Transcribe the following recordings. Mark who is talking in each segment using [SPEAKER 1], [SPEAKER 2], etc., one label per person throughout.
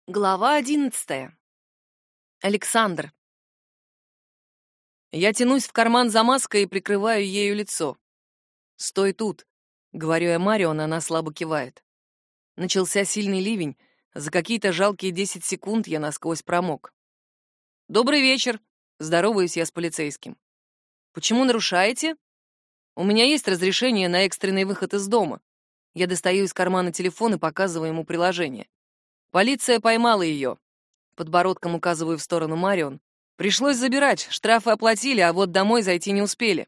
[SPEAKER 1] Глава 11. Александр. Я тянусь в карман за маской и прикрываю ею лицо. «Стой тут», — говорю я Марион, она слабо кивает. Начался сильный ливень. За какие-то жалкие 10 секунд я насквозь промок. «Добрый вечер», — здороваюсь я с полицейским. «Почему нарушаете?» «У меня есть разрешение на экстренный выход из дома». Я достаю из кармана телефон и показываю ему приложение. «Полиция поймала ее». Подбородком указываю в сторону Марион. «Пришлось забирать, штрафы оплатили, а вот домой зайти не успели».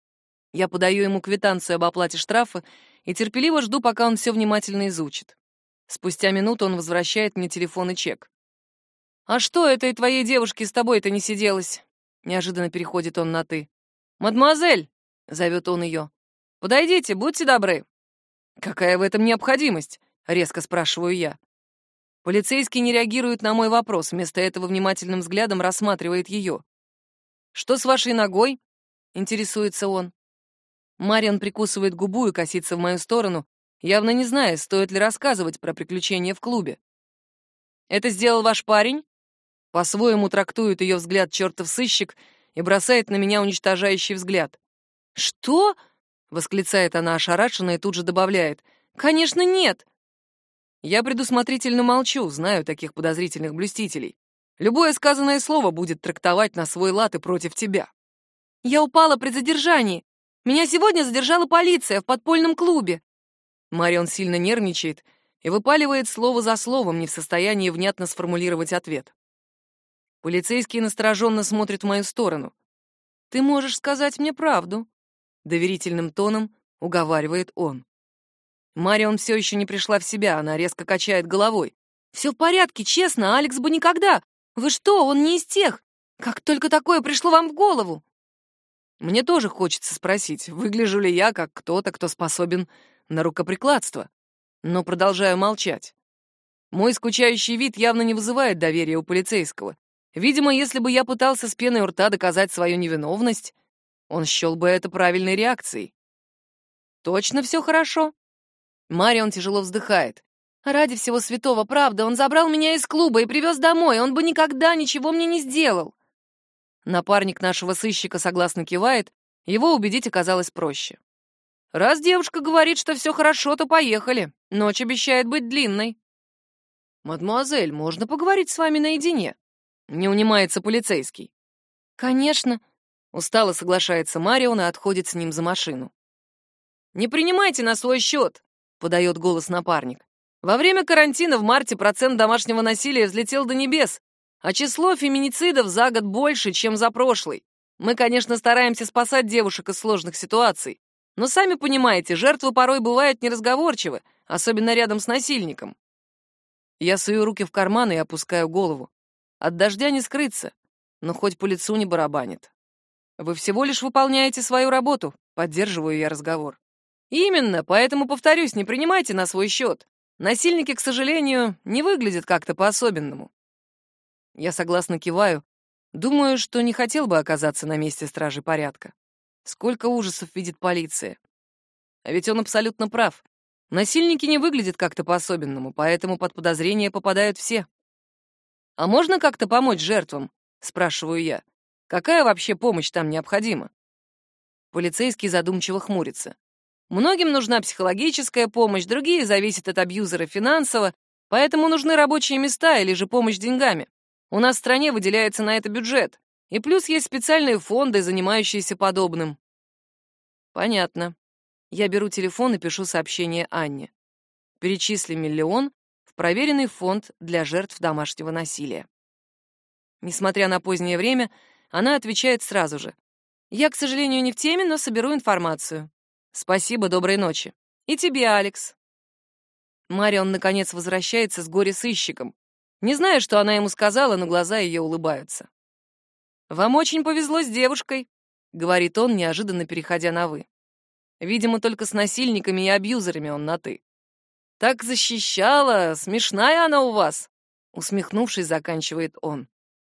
[SPEAKER 1] Я подаю ему квитанцию об оплате штрафа и терпеливо жду, пока он все внимательно изучит. Спустя минуту он возвращает мне телефон и чек. «А что этой твоей девушке с тобой-то не сиделось?» Неожиданно переходит он на «ты». «Мадемуазель!» — зовет он ее. «Подойдите, будьте добры». «Какая в этом необходимость?» — резко спрашиваю я. Полицейский не реагирует на мой вопрос, вместо этого внимательным взглядом рассматривает ее. «Что с вашей ногой?» — интересуется он. Марион прикусывает губу и косится в мою сторону, явно не зная, стоит ли рассказывать про приключения в клубе. «Это сделал ваш парень?» По-своему трактует ее взгляд чертов сыщик и бросает на меня уничтожающий взгляд. «Что?» — восклицает она ошарашенно и тут же добавляет. «Конечно, нет!» Я предусмотрительно молчу, знаю таких подозрительных блюстителей. Любое сказанное слово будет трактовать на свой лад и против тебя. «Я упала при задержании. Меня сегодня задержала полиция в подпольном клубе». Марион сильно нервничает и выпаливает слово за словом, не в состоянии внятно сформулировать ответ. Полицейский настороженно смотрит в мою сторону. «Ты можешь сказать мне правду», — доверительным тоном уговаривает он. Марион все еще не пришла в себя, она резко качает головой. «Все в порядке, честно, Алекс бы никогда. Вы что, он не из тех. Как только такое пришло вам в голову?» Мне тоже хочется спросить, выгляжу ли я как кто-то, кто способен на рукоприкладство. Но продолжаю молчать. Мой скучающий вид явно не вызывает доверия у полицейского. Видимо, если бы я пытался с пеной у рта доказать свою невиновность, он счел бы это правильной реакцией. «Точно все хорошо?» Марион тяжело вздыхает. «Ради всего святого, правда, он забрал меня из клуба и привез домой, он бы никогда ничего мне не сделал». Напарник нашего сыщика согласно кивает, его убедить оказалось проще. «Раз девушка говорит, что все хорошо, то поехали. Ночь обещает быть длинной». «Мадемуазель, можно поговорить с вами наедине?» Не унимается полицейский. «Конечно», — устало соглашается Марион и отходит с ним за машину. «Не принимайте на свой счет», — подает голос напарник. «Во время карантина в марте процент домашнего насилия взлетел до небес, а число феминицидов за год больше, чем за прошлый. Мы, конечно, стараемся спасать девушек из сложных ситуаций, но сами понимаете, жертвы порой бывают неразговорчивы, особенно рядом с насильником». Я сую руки в карман и опускаю голову. От дождя не скрыться, но хоть по лицу не барабанит. «Вы всего лишь выполняете свою работу», — поддерживаю я разговор. «Именно, поэтому, повторюсь, не принимайте на свой счет. Насильники, к сожалению, не выглядят как-то по-особенному». Я согласно киваю. Думаю, что не хотел бы оказаться на месте стражи порядка. Сколько ужасов видит полиция. А ведь он абсолютно прав. Насильники не выглядят как-то по-особенному, поэтому под подозрение попадают все. «А можно как-то помочь жертвам?» — спрашиваю я. «Какая вообще помощь там необходима?» Полицейский задумчиво хмурится. «Многим нужна психологическая помощь, другие зависят от абьюзера финансово, поэтому нужны рабочие места или же помощь деньгами. У нас в стране выделяется на это бюджет, и плюс есть специальные фонды, занимающиеся подобным». «Понятно». Я беру телефон и пишу сообщение Анне. «Перечисли 1 000 000 в проверенный фонд для жертв домашнего насилия». Несмотря на позднее время, она отвечает сразу же. «Я, к сожалению, не в теме, но соберу информацию». «Спасибо, доброй ночи». «И тебе, Алекс». Марион, наконец, возвращается с горе-сыщиком. Не знаю, что она ему сказала, но глаза ее улыбаются. «Вам очень повезло с девушкой», — говорит он, неожиданно переходя на «вы». Видимо, только с насильниками и абьюзерами он на «ты». «Так защищала, смешная она у вас», — усмехнувшись, заканчивает он.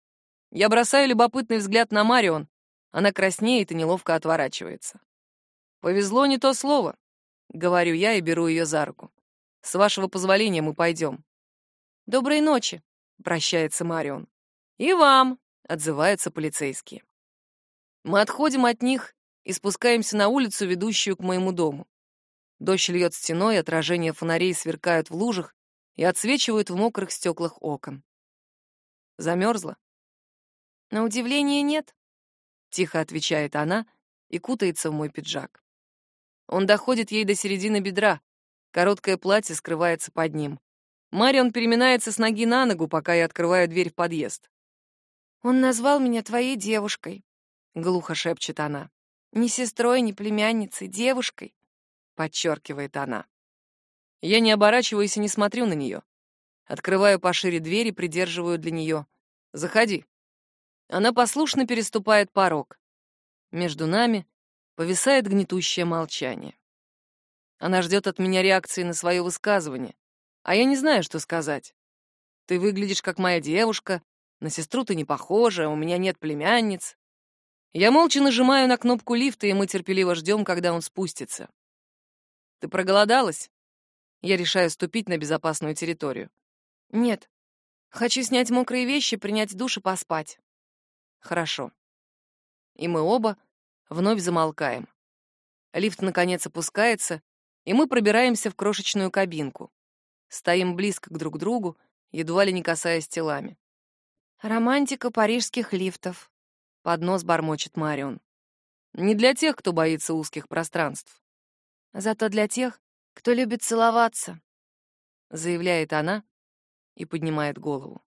[SPEAKER 1] Я бросаю любопытный взгляд на Марион. Она краснеет и неловко отворачивается. «Повезло не то слово», — говорю я и беру ее за руку. «С вашего позволения мы пойдем». «Доброй ночи», — прощается Марион. «И вам», — отзываются полицейские. Мы отходим от них и спускаемся на улицу, ведущую к моему дому. Дождь льет стеной, отражения фонарей сверкают в лужах и отсвечивают в мокрых стеклах окон. Замерзла? На удивление нет, тихо отвечает она и кутается в мой пиджак. Он доходит ей до середины бедра, короткое платье скрывается под ним. Марион переминается с ноги на ногу, пока я открываю дверь в подъезд. «Он назвал меня твоей девушкой», — глухо шепчет она. «Не сестрой, не племянницей, девушкой», — подчеркивает она. Я не оборачиваюсь и не смотрю на нее. Открываю пошире дверь и придерживаю для нее. «Заходи». Она послушно переступает порог. Между нами повисает гнетущее молчание. Она ждет от меня реакции на свое высказывание, а я не знаю, что сказать. «Ты выглядишь как моя девушка, на сестру ты не похожа, у меня нет племянниц». Я молча нажимаю на кнопку лифта, и мы терпеливо ждем, когда он спустится. «Ты проголодалась?» Я решаю ступить на безопасную территорию. «Нет. Хочу снять мокрые вещи, принять душ и поспать». «Хорошо». И мы оба вновь замолкаем. Лифт, наконец, опускается, и мы пробираемся в крошечную кабинку. Стоим близко друг к другу, едва ли не касаясь телами. «Романтика парижских лифтов», — под нос бормочет Марион. «Не для тех, кто боится узких пространств. Зато для тех, кто любит целоваться», — заявляет она и поднимает голову.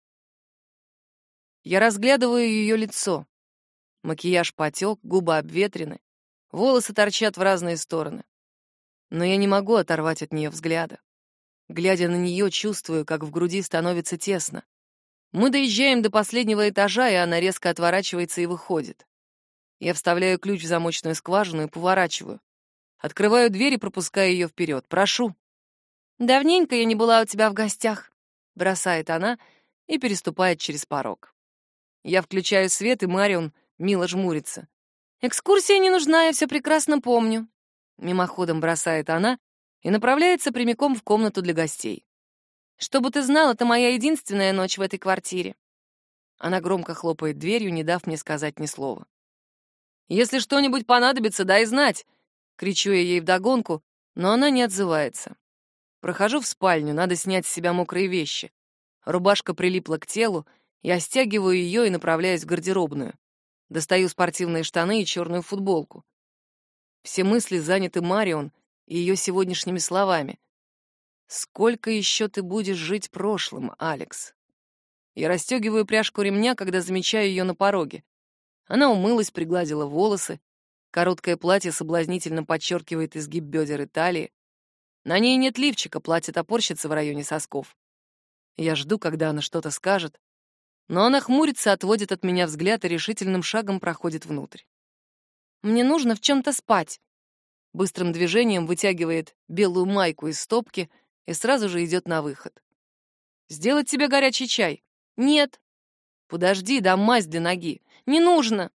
[SPEAKER 1] Я разглядываю ее лицо. Макияж потек, губы обветрены, волосы торчат в разные стороны. Но я не могу оторвать от нее взгляда. Глядя на нее, чувствую, как в груди становится тесно. Мы доезжаем до последнего этажа, и она резко отворачивается и выходит. Я вставляю ключ в замочную скважину и поворачиваю. Открываю дверь и пропускаю ее вперед. «Прошу». «Давненько я не была у тебя в гостях», — бросает она и переступает через порог. Я включаю свет, и Марион мило жмурится. «Экскурсия не нужна, я все прекрасно помню», — мимоходом бросает она и направляется прямиком в комнату для гостей. «Чтобы ты знал, это моя единственная ночь в этой квартире». Она громко хлопает дверью, не дав мне сказать ни слова. «Если что-нибудь понадобится, дай знать!» — кричу я ей вдогонку, но она не отзывается. Прохожу в спальню, надо снять с себя мокрые вещи. Рубашка прилипла к телу, я стягиваю ее и направляюсь в гардеробную. Достаю спортивные штаны и черную футболку. Все мысли заняты Марион и ее сегодняшними словами. «Сколько еще ты будешь жить прошлым, Алекс?» Я расстегиваю пряжку ремня, когда замечаю ее на пороге. Она умылась, пригладила волосы. Короткое платье соблазнительно подчеркивает изгиб бедер и талии. На ней нет лифчика, платье топорщится в районе сосков. Я жду, когда она что-то скажет, но она хмурится, отводит от меня взгляд и решительным шагом проходит внутрь. «Мне нужно в чем-то спать». Быстрым движением вытягивает белую майку из стопки и сразу же идет на выход. «Сделать тебе горячий чай?» «Нет». «Подожди, дам мазь для ноги». «Не нужно».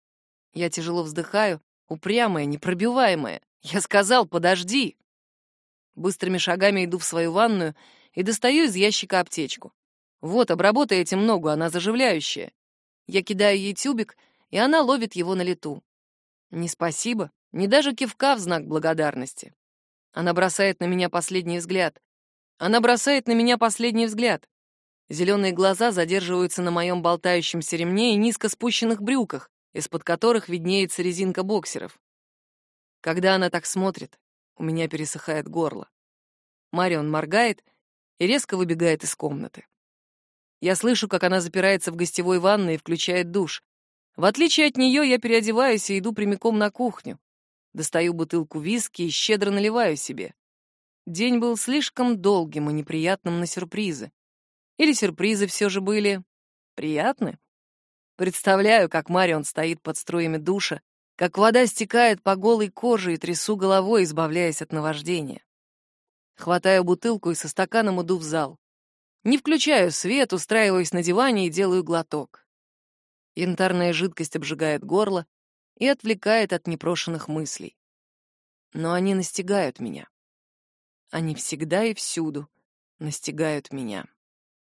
[SPEAKER 1] Я тяжело вздыхаю, упрямая, непробиваемая. «Я сказал, подожди». Быстрыми шагами иду в свою ванную и достаю из ящика аптечку. «Вот, обработай этим ногу, она заживляющая». Я кидаю ей тюбик, и она ловит его на лету. Ни спасибо, ни даже кивка в знак благодарности. Она бросает на меня последний взгляд. Зеленые глаза задерживаются на моем болтающемся ремне и низко спущенных брюках, из-под которых виднеется резинка боксеров. Когда она так смотрит, у меня пересыхает горло. Марион моргает и резко выбегает из комнаты. Я слышу, как она запирается в гостевой ванной и включает душ. В отличие от нее, я переодеваюсь и иду прямиком на кухню. Достаю бутылку виски и щедро наливаю себе. День был слишком долгим и неприятным на сюрпризы. Или сюрпризы все же были приятны? Представляю, как Марион стоит под струями душа, как вода стекает по голой коже, и трясу головой, избавляясь от наваждения. Хватаю бутылку и со стаканом иду в зал. Не включаю свет, устраиваюсь на диване и делаю глоток. Янтарная жидкость обжигает горло и отвлекает от непрошенных мыслей. Но они настигают меня. Они всегда и всюду настигают меня.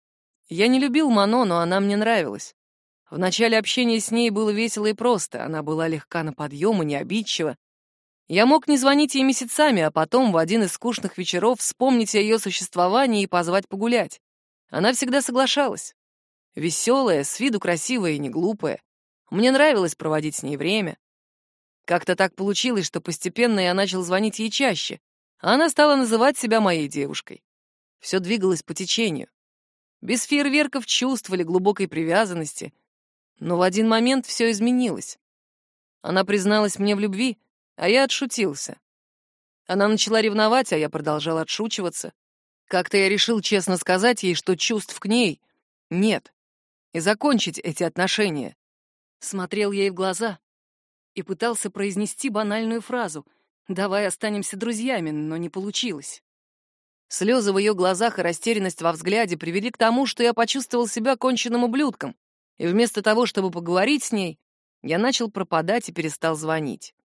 [SPEAKER 1] Я не любил Мано, но она мне нравилась. В начале общения с ней было весело и просто, она была легка на подъем и не обидчива. Я мог не звонить ей месяцами, а потом в один из скучных вечеров вспомнить о ее существовании и позвать погулять. Она всегда соглашалась. Веселая, с виду красивая и не глупая. Мне нравилось проводить с ней время. Как-то так получилось, что постепенно я начал звонить ей чаще, а она стала называть себя моей девушкой. Все двигалось по течению. Без фейерверков чувств или глубокой привязанности. Но в один момент все изменилось. Она призналась мне в любви, а я отшутился. Она начала ревновать, а я продолжал отшучиваться. Как-то я решил честно сказать ей, что чувств к ней нет, и закончить эти отношения. Смотрел ей в глаза и пытался произнести банальную фразу «давай останемся друзьями», но не получилось. Слезы в ее глазах и растерянность во взгляде привели к тому, что я почувствовал себя конченным ублюдком, и вместо того, чтобы поговорить с ней, я начал пропадать и перестал звонить.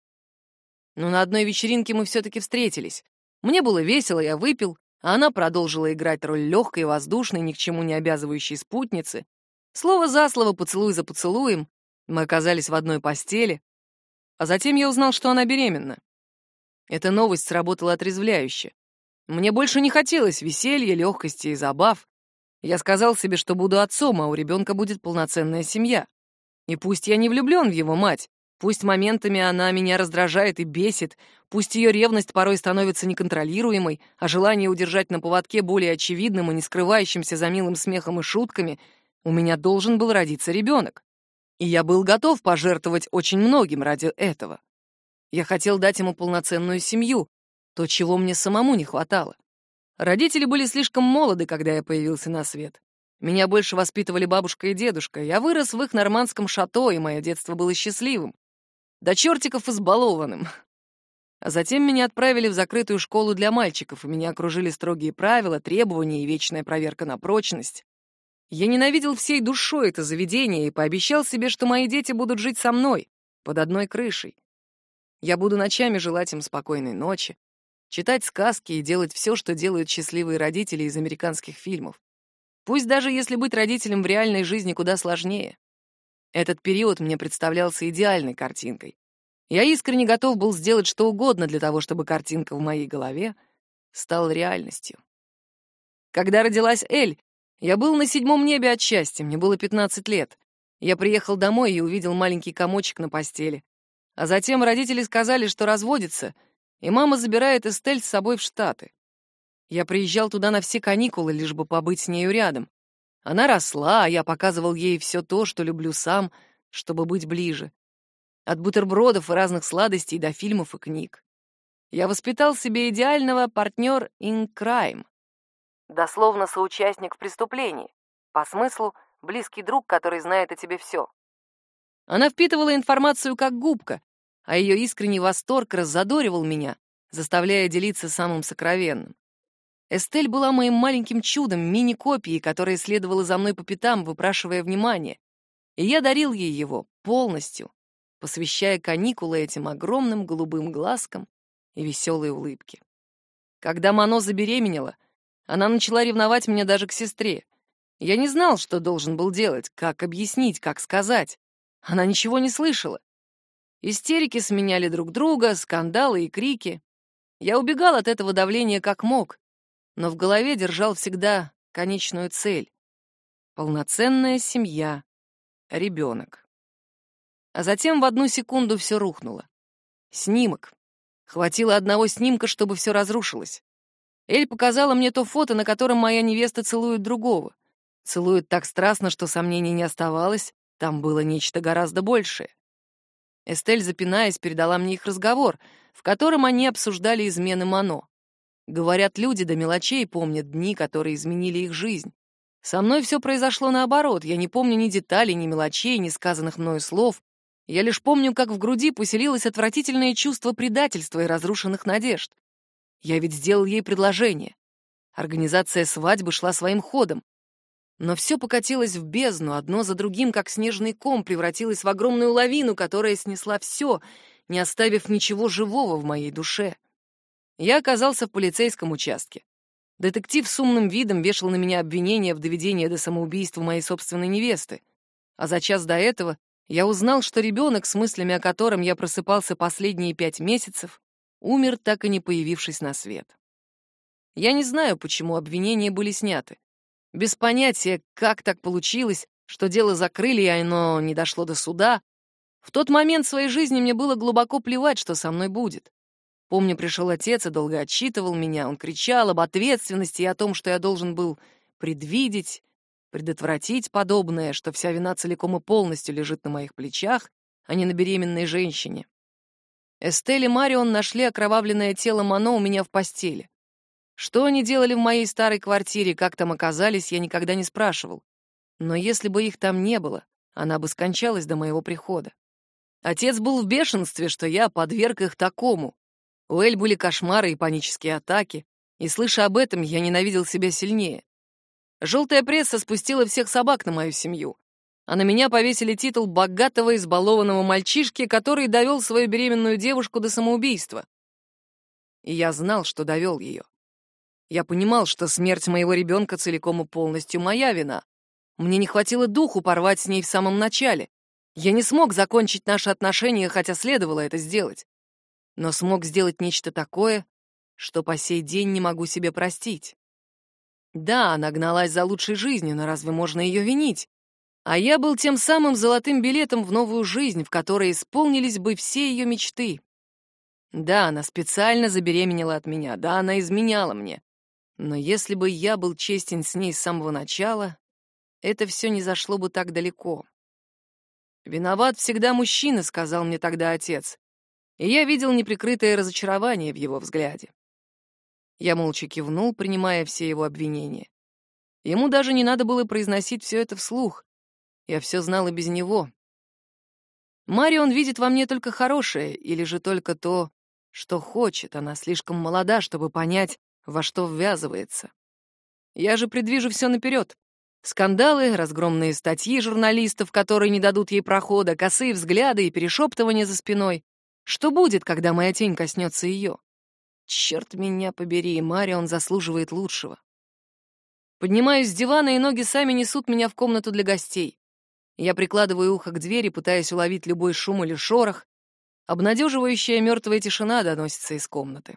[SPEAKER 1] Но на одной вечеринке мы все-таки встретились. Мне было весело, я выпил, а она продолжила играть роль легкой, воздушной, ни к чему не обязывающей спутницы. Слово за слово, поцелуй за поцелуем. Мы оказались в одной постели. А затем я узнал, что она беременна. Эта новость сработала отрезвляюще. Мне больше не хотелось веселья, легкости и забав. Я сказал себе, что буду отцом, а у ребенка будет полноценная семья. И пусть я не влюблен в его мать, пусть моментами она меня раздражает и бесит, пусть ее ревность порой становится неконтролируемой, а желание удержать на поводке более очевидным и не скрывающимся за милым смехом и шутками, у меня должен был родиться ребенок. И я был готов пожертвовать очень многим ради этого. Я хотел дать ему полноценную семью, то, чего мне самому не хватало. Родители были слишком молоды, когда я появился на свет. Меня больше воспитывали бабушка и дедушка. Я вырос в их нормандском шато, и мое детство было счастливым. До чертиков избалованным. А затем меня отправили в закрытую школу для мальчиков, и меня окружили строгие правила, требования и вечная проверка на прочность. Я ненавидел всей душой это заведение и пообещал себе, что мои дети будут жить со мной, под одной крышей. Я буду ночами желать им спокойной ночи, читать сказки и делать все, что делают счастливые родители из американских фильмов. Пусть даже если быть родителем в реальной жизни куда сложнее. Этот период мне представлялся идеальной картинкой. Я искренне готов был сделать что угодно для того, чтобы картинка в моей голове стала реальностью. Когда родилась Эль, я был на 7-м небе от счастья, мне было 15 лет. Я приехал домой и увидел маленький комочек на постели. А затем родители сказали, что разводятся, и мама забирает Эстель с собой в Штаты. Я приезжал туда на все каникулы, лишь бы побыть с нею рядом. Она росла, а я показывал ей все то, что люблю сам, чтобы быть ближе. От бутербродов и разных сладостей до фильмов и книг. Я воспитал себе идеального партнер in crime. Дословно соучастник в преступлении. По смыслу близкий друг, который знает о тебе все. Она впитывала информацию как губка, а ее искренний восторг раззадоривал меня, заставляя делиться самым сокровенным. Эстель была моим маленьким чудом, мини-копией, которая следовала за мной по пятам, выпрашивая внимание. И я дарил ей его полностью, посвящая каникулы этим огромным голубым глазкам и веселой улыбке. Когда Мано забеременела, она начала ревновать меня даже к сестре. Я не знал, что должен был делать, как объяснить, как сказать. Она ничего не слышала. Истерики сменяли друг друга, скандалы и крики. Я убегал от этого давления как мог, но в голове держал всегда конечную цель — полноценная семья, ребенок. А затем в одну секунду все рухнуло. Снимок. Хватило одного снимка, чтобы все разрушилось. Эль показала мне то фото, на котором моя невеста целует другого. Целует так страстно, что сомнений не оставалось, там было нечто гораздо большее. Эстель, запинаясь, передала мне их разговор, в котором они обсуждали измены Мано. Говорят, люди до мелочей помнят дни, которые изменили их жизнь. Со мной все произошло наоборот. Я не помню ни деталей, ни мелочей, ни сказанных мною слов. Я лишь помню, как в груди поселилось отвратительное чувство предательства и разрушенных надежд. Я ведь сделал ей предложение. Организация свадьбы шла своим ходом. Но все покатилось в бездну, одно за другим, как снежный ком, превратилось в огромную лавину, которая снесла все, не оставив ничего живого в моей душе. Я оказался в полицейском участке. Детектив с умным видом вешал на меня обвинения в доведении до самоубийства моей собственной невесты. А за час до этого я узнал, что ребенок, с мыслями о котором я просыпался последние 5 месяцев, умер, так и не появившись на свет. Я не знаю, почему обвинения были сняты. Без понятия, как так получилось, что дело закрыли, и оно не дошло до суда. В тот момент в своей жизни мне было глубоко плевать, что со мной будет. Помню, пришел отец и долго отчитывал меня. Он кричал об ответственности и о том, что я должен был предвидеть, предотвратить подобное, что вся вина целиком и полностью лежит на моих плечах, а не на беременной женщине. Эстель и Марион нашли окровавленное тело Мано у меня в постели. Что они делали в моей старой квартире, как там оказались, я никогда не спрашивал. Но если бы их там не было, она бы скончалась до моего прихода. Отец был в бешенстве, что я подверг их такому. У Эль были кошмары и панические атаки, и, слыша об этом, я ненавидел себя сильнее. Желтая пресса спустила всех собак на мою семью, а на меня повесили титул богатого избалованного мальчишки, который довел свою беременную девушку до самоубийства. И я знал, что довел ее. Я понимал, что смерть моего ребенка целиком и полностью моя вина. Мне не хватило духу порвать с ней в самом начале. Я не смог закончить наши отношения, хотя следовало это сделать. Но смог сделать нечто такое, что по сей день не могу себе простить. Да, она гналась за лучшей жизнью, но разве можно ее винить? А я был тем самым золотым билетом в новую жизнь, в которой исполнились бы все ее мечты. Да, она специально забеременела от меня, да, она изменяла мне. Но если бы я был честен с ней с самого начала, это все не зашло бы так далеко. «Виноват всегда мужчина», — сказал мне тогда отец, и я видел неприкрытое разочарование в его взгляде. Я молча кивнул, принимая все его обвинения. Ему даже не надо было произносить все это вслух. Я все знал и без него. Марион видит во мне только хорошее, или же только то, что хочет. Она слишком молода, чтобы понять, во что ввязывается. Я же предвижу все наперед. Скандалы, разгромные статьи журналистов, которые не дадут ей прохода, косые взгляды и перешептывания за спиной. Что будет, когда моя тень коснется ее? Черт меня побери, Марион заслуживает лучшего. Поднимаюсь с дивана, и ноги сами несут меня в комнату для гостей. Я прикладываю ухо к двери, пытаясь уловить любой шум или шорох. Обнадеживающая мертвая тишина доносится из комнаты.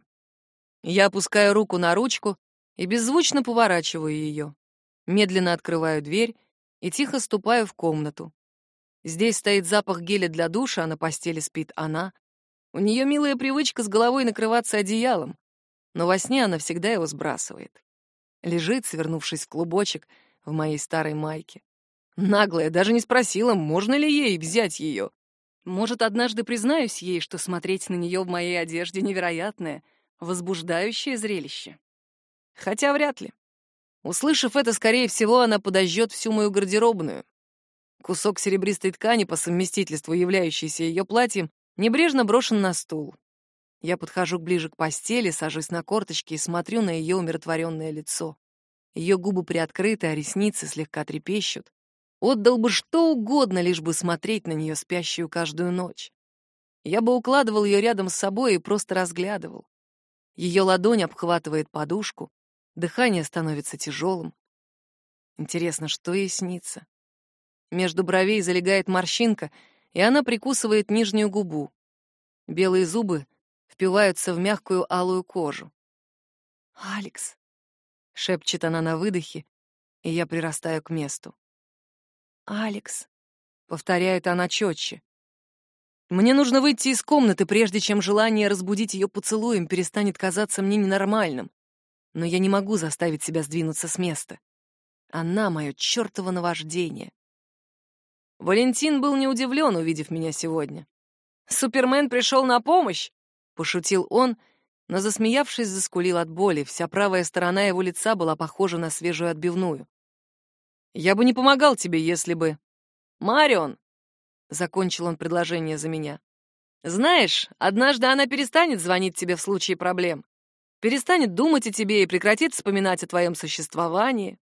[SPEAKER 1] Я опускаю руку на ручку и беззвучно поворачиваю ее. Медленно открываю дверь и тихо ступаю в комнату. Здесь стоит запах геля для душа, а на постели спит она. У нее милая привычка с головой накрываться одеялом, но во сне она всегда его сбрасывает. Лежит, свернувшись в клубочек, в моей старой майке. Наглая, даже не спросила, можно ли ей взять ее. Может, однажды признаюсь ей, что смотреть на нее в моей одежде невероятное, возбуждающее зрелище. Хотя вряд ли. Услышав это, скорее всего, она подожжет всю мою гардеробную. Кусок серебристой ткани, по совместительству являющийся ее платьем, небрежно брошен на стул. Я подхожу ближе к постели, сажусь на корточки и смотрю на ее умиротворенное лицо. Ее губы приоткрыты, а ресницы слегка трепещут. Отдал бы что угодно, лишь бы смотреть на нее, спящую каждую ночь. Я бы укладывал ее рядом с собой и просто разглядывал. Ее ладонь обхватывает подушку, дыхание становится тяжелым. Интересно, что ей снится? Между бровей залегает морщинка, и она прикусывает нижнюю губу. Белые зубы впиваются в мягкую алую кожу. «Алекс», — шепчет она на выдохе, и я прирастаю к месту. «Алекс», — повторяет она четче. Мне нужно выйти из комнаты, прежде чем желание разбудить ее поцелуем перестанет казаться мне ненормальным. Но я не могу заставить себя сдвинуться с места. Она — мое чертово наваждение. Валентин был не удивлен, увидев меня сегодня. «Супермен пришел на помощь!» — пошутил он, но, засмеявшись, заскулил от боли. Вся правая сторона его лица была похожа на свежую отбивную. «Я бы не помогал тебе, если бы...» «Марион!» — закончил он предложение за меня. «Знаешь, однажды она перестанет звонить тебе в случае проблем, перестанет думать о тебе и прекратит вспоминать о твоем существовании».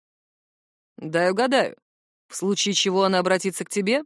[SPEAKER 1] «Дай угадаю, в случае чего она обратится к тебе?»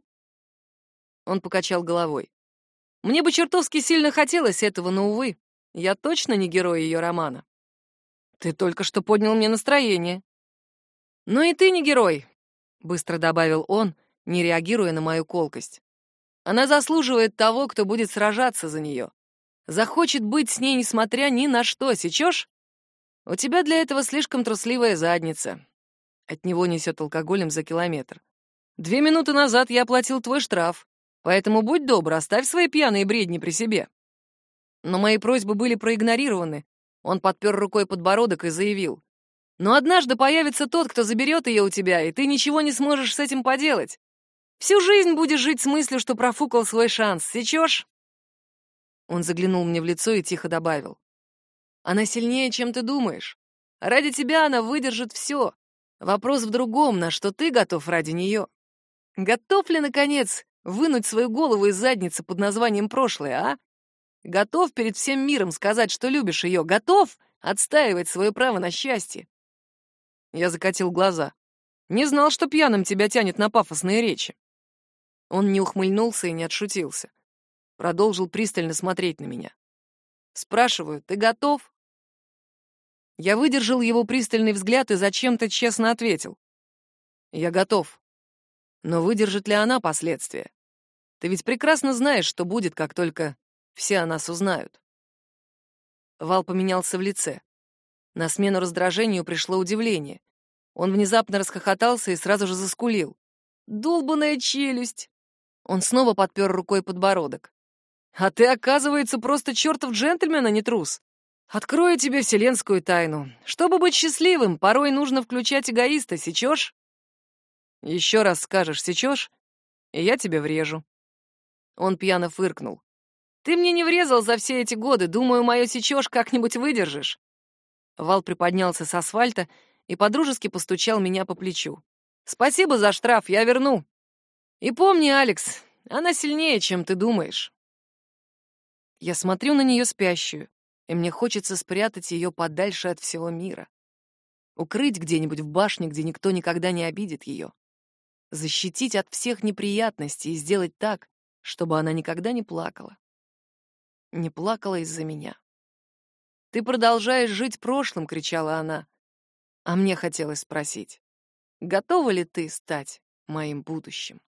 [SPEAKER 1] Он покачал головой. «Мне бы чертовски сильно хотелось этого, но, увы, я точно не герой ее романа». Ты только что поднял мне настроение. Ну и ты не герой, быстро добавил он, не реагируя на мою колкость. Она заслуживает того, кто будет сражаться за нее. Захочет быть с ней, несмотря ни на что, сечешь? У тебя для этого слишком трусливая задница. От него несет алкоголем за километр. 2 минуты назад я оплатил твой штраф, поэтому будь добр, оставь свои пьяные бредни при себе. Но мои просьбы были проигнорированы. Он подпер рукой подбородок и заявил: но однажды появится тот, кто заберет ее у тебя, и ты ничего не сможешь с этим поделать. Всю жизнь будешь жить с мыслью, что профукал свой шанс. Сечешь? Он заглянул мне в лицо и тихо добавил: она сильнее, чем ты думаешь. Ради тебя она выдержит все. Вопрос в другом, на что ты готов ради нее. Готов ли, наконец, вынуть свою голову из задницы под названием «прошлое», а? Готов перед всем миром сказать, что любишь ее? Готов отстаивать свое право на счастье? Я закатил глаза. Не знал, что пьяным тебя тянет на пафосные речи. Он не ухмыльнулся и не отшутился. Продолжил пристально смотреть на меня. Спрашиваю: ты готов? Я выдержал его пристальный взгляд и зачем-то честно ответил: я готов. Но выдержит ли она последствия? Ты ведь прекрасно знаешь, что будет, как только все о нас узнают. Вал поменялся в лице. На смену раздражению пришло удивление. Он внезапно расхохотался и сразу же заскулил. «Долбаная челюсть!» Он снова подпер рукой подбородок. «А ты, оказывается, просто чертов джентльмен, а не трус. Открою тебе вселенскую тайну. Чтобы быть счастливым, порой нужно включать эгоиста, сечешь? Еще раз скажешь «сечешь», и я тебе врежу». Он пьяно фыркнул. «Ты мне не врезал за все эти годы. Думаю, мое сечешь как-нибудь выдержишь». Вал приподнялся с асфальта и подружески постучал меня по плечу. «Спасибо за штраф, я верну. И помни, Алекс, она сильнее, чем ты думаешь». Я смотрю на нее спящую, и мне хочется спрятать ее подальше от всего мира. Укрыть где-нибудь в башне, где никто никогда не обидит ее. Защитить от всех неприятностей и сделать так, чтобы она никогда не плакала. Не плакала из-за меня. «Ты продолжаешь жить прошлым», — кричала она. А мне хотелось спросить: готова ли ты стать моим будущим?